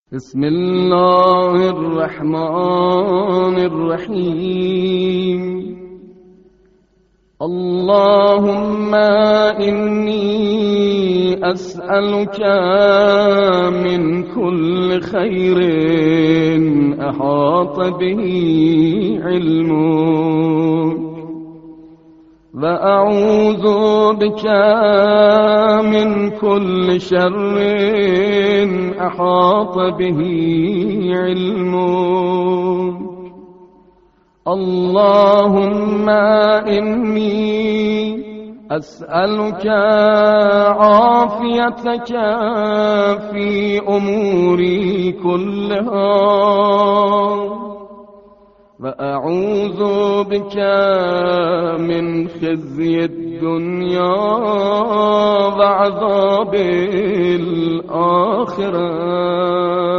بسم الله الرحمن الرحيم. اللهم إني أسألك من كل خير أحاط به علمك، وأعوذ بك من كل شر أحاط به علمك. اللهم إني أسألك عافيتك في أموري كلها، وأعوذ بك من خزي الدنيا وعذاب الآخرة.